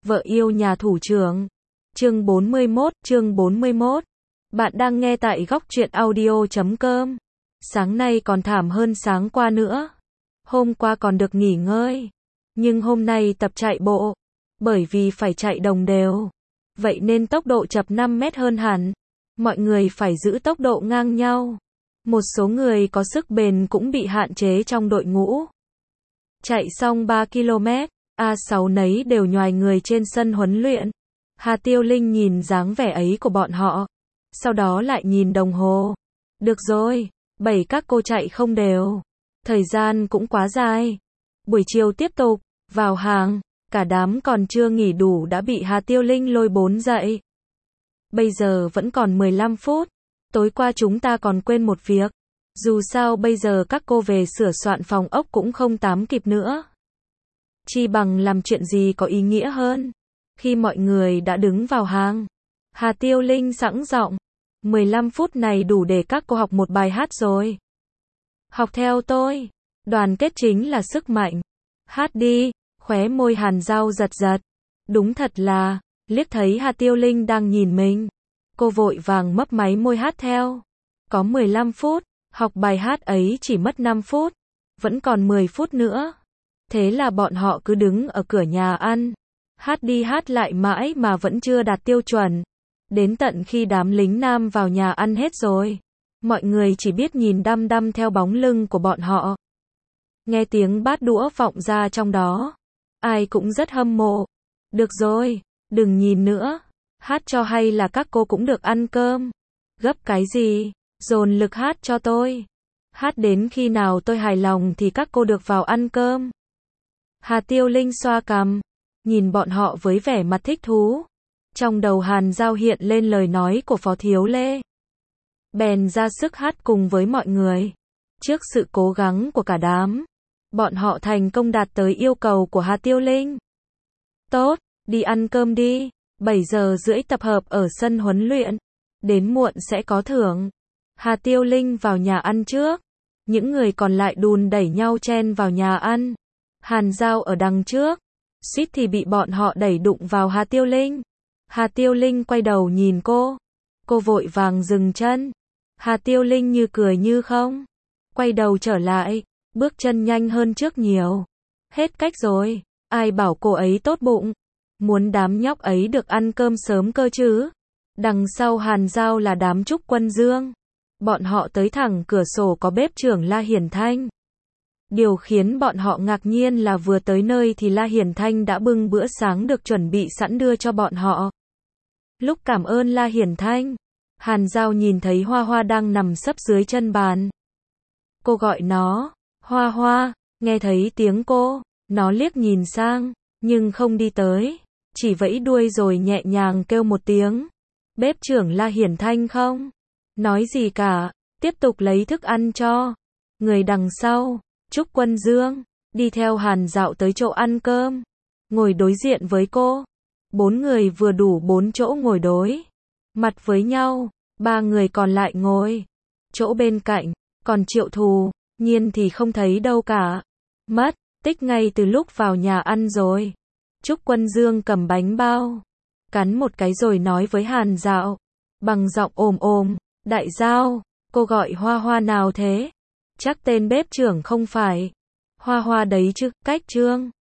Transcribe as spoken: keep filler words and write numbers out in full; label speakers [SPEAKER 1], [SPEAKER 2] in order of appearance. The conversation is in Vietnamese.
[SPEAKER 1] Vợ yêu nhà thủ trưởng. Chương bốn mươi mốt, chương bốn mươi mốt. Bạn đang nghe tại góc truyện audio chấm com. Sáng nay còn thảm hơn sáng qua nữa. Hôm qua còn được nghỉ ngơi. Nhưng hôm nay tập chạy bộ. Bởi vì phải chạy đồng đều. Vậy nên tốc độ chập năm mét hơn hẳn. Mọi người phải giữ tốc độ ngang nhau. Một số người có sức bền cũng bị hạn chế trong đội ngũ. Chạy xong ba ki lô mét, A sáu nấy đều nhoài người trên sân huấn luyện. Hà Tiêu Linh nhìn dáng vẻ ấy của bọn họ. Sau đó lại nhìn đồng hồ. Được rồi, bảy các cô chạy không đều. Thời gian cũng quá dài. Buổi chiều tiếp tục, vào hàng. Cả đám còn chưa nghỉ đủ đã bị Hà Tiêu Linh lôi bốn dậy. Bây giờ vẫn còn mười lăm phút. Tối qua chúng ta còn quên một việc. Dù sao bây giờ các cô về sửa soạn phòng ốc cũng không tám kịp nữa. Chi bằng làm chuyện gì có ý nghĩa hơn. Khi mọi người đã đứng vào hàng, Hà Tiêu Linh sẵn giọng. mười lăm phút này đủ để các cô học một bài hát rồi. Học theo tôi. Đoàn kết chính là sức mạnh. Hát đi. Khóe môi Hàn Giao giật giật. Đúng thật là, liếc thấy Hà Tiêu Linh đang nhìn mình. Cô vội vàng mấp máy môi hát theo. Có mười lăm phút, học bài hát ấy chỉ mất năm phút. Vẫn còn mười phút nữa. Thế là bọn họ cứ đứng ở cửa nhà ăn. Hát đi hát lại mãi mà vẫn chưa đạt tiêu chuẩn. Đến tận khi đám lính nam vào nhà ăn hết rồi. Mọi người chỉ biết nhìn đăm đăm theo bóng lưng của bọn họ. Nghe tiếng bát đũa vọng ra trong đó. Ai cũng rất hâm mộ. Được rồi, đừng nhìn nữa. Hát cho hay là các cô cũng được ăn cơm. Gấp cái gì, dồn lực hát cho tôi. Hát đến khi nào tôi hài lòng thì các cô được vào ăn cơm. Hà Tiêu Linh xoa cằm, nhìn bọn họ với vẻ mặt thích thú. Trong đầu Hàn Giao hiện lên lời nói của Phó Thiếu Lê. Bèn ra sức hát cùng với mọi người. Trước sự cố gắng của cả đám, bọn họ thành công đạt tới yêu cầu của Hà Tiêu Linh. Tốt, đi ăn cơm đi. bảy giờ rưỡi tập hợp ở sân huấn luyện. Đến muộn sẽ có thưởng. Hà Tiêu Linh vào nhà ăn trước. Những người còn lại đùn đẩy nhau chen vào nhà ăn. Hàn Giao ở đằng trước. Suýt thì bị bọn họ đẩy đụng vào Hà Tiêu Linh. Hà Tiêu Linh quay đầu nhìn cô. Cô vội vàng dừng chân. Hà Tiêu Linh như cười như không. Quay đầu trở lại. Bước chân nhanh hơn trước nhiều. Hết cách rồi. Ai bảo cô ấy tốt bụng. Muốn đám nhóc ấy được ăn cơm sớm cơ chứ. Đằng sau Hàn Giao là đám Trúc Quân Dương. Bọn họ tới thẳng cửa sổ có bếp trưởng La Hiển Thanh. Điều khiến bọn họ ngạc nhiên là vừa tới nơi thì La Hiển Thanh đã bưng bữa sáng được chuẩn bị sẵn đưa cho bọn họ. Lúc cảm ơn La Hiển Thanh, Hàn Giao nhìn thấy Hoa Hoa đang nằm sấp dưới chân bàn. Cô gọi nó, Hoa Hoa, nghe thấy tiếng cô, nó liếc nhìn sang, nhưng không đi tới, chỉ vẫy đuôi rồi nhẹ nhàng kêu một tiếng. Bếp trưởng La Hiển Thanh không nói gì cả, tiếp tục lấy thức ăn cho. Người đằng sau, Trúc Quân Dương, đi theo Hàn Dạo tới chỗ ăn cơm, ngồi đối diện với cô. Bốn người vừa đủ bốn chỗ ngồi đối mặt với nhau, ba người còn lại ngồi chỗ bên cạnh, còn Triệu Thù, Nhiên thì không thấy đâu cả. Mất tích ngay từ lúc vào nhà ăn rồi. Trúc Quân Dương cầm bánh bao, cắn một cái rồi nói với Hàn Dạo, bằng giọng ồm ồm, đại Giao, cô gọi Hoa Hoa nào thế? Chắc tên bếp trưởng không phải. Hoa Hoa đấy chứ, cách Trương.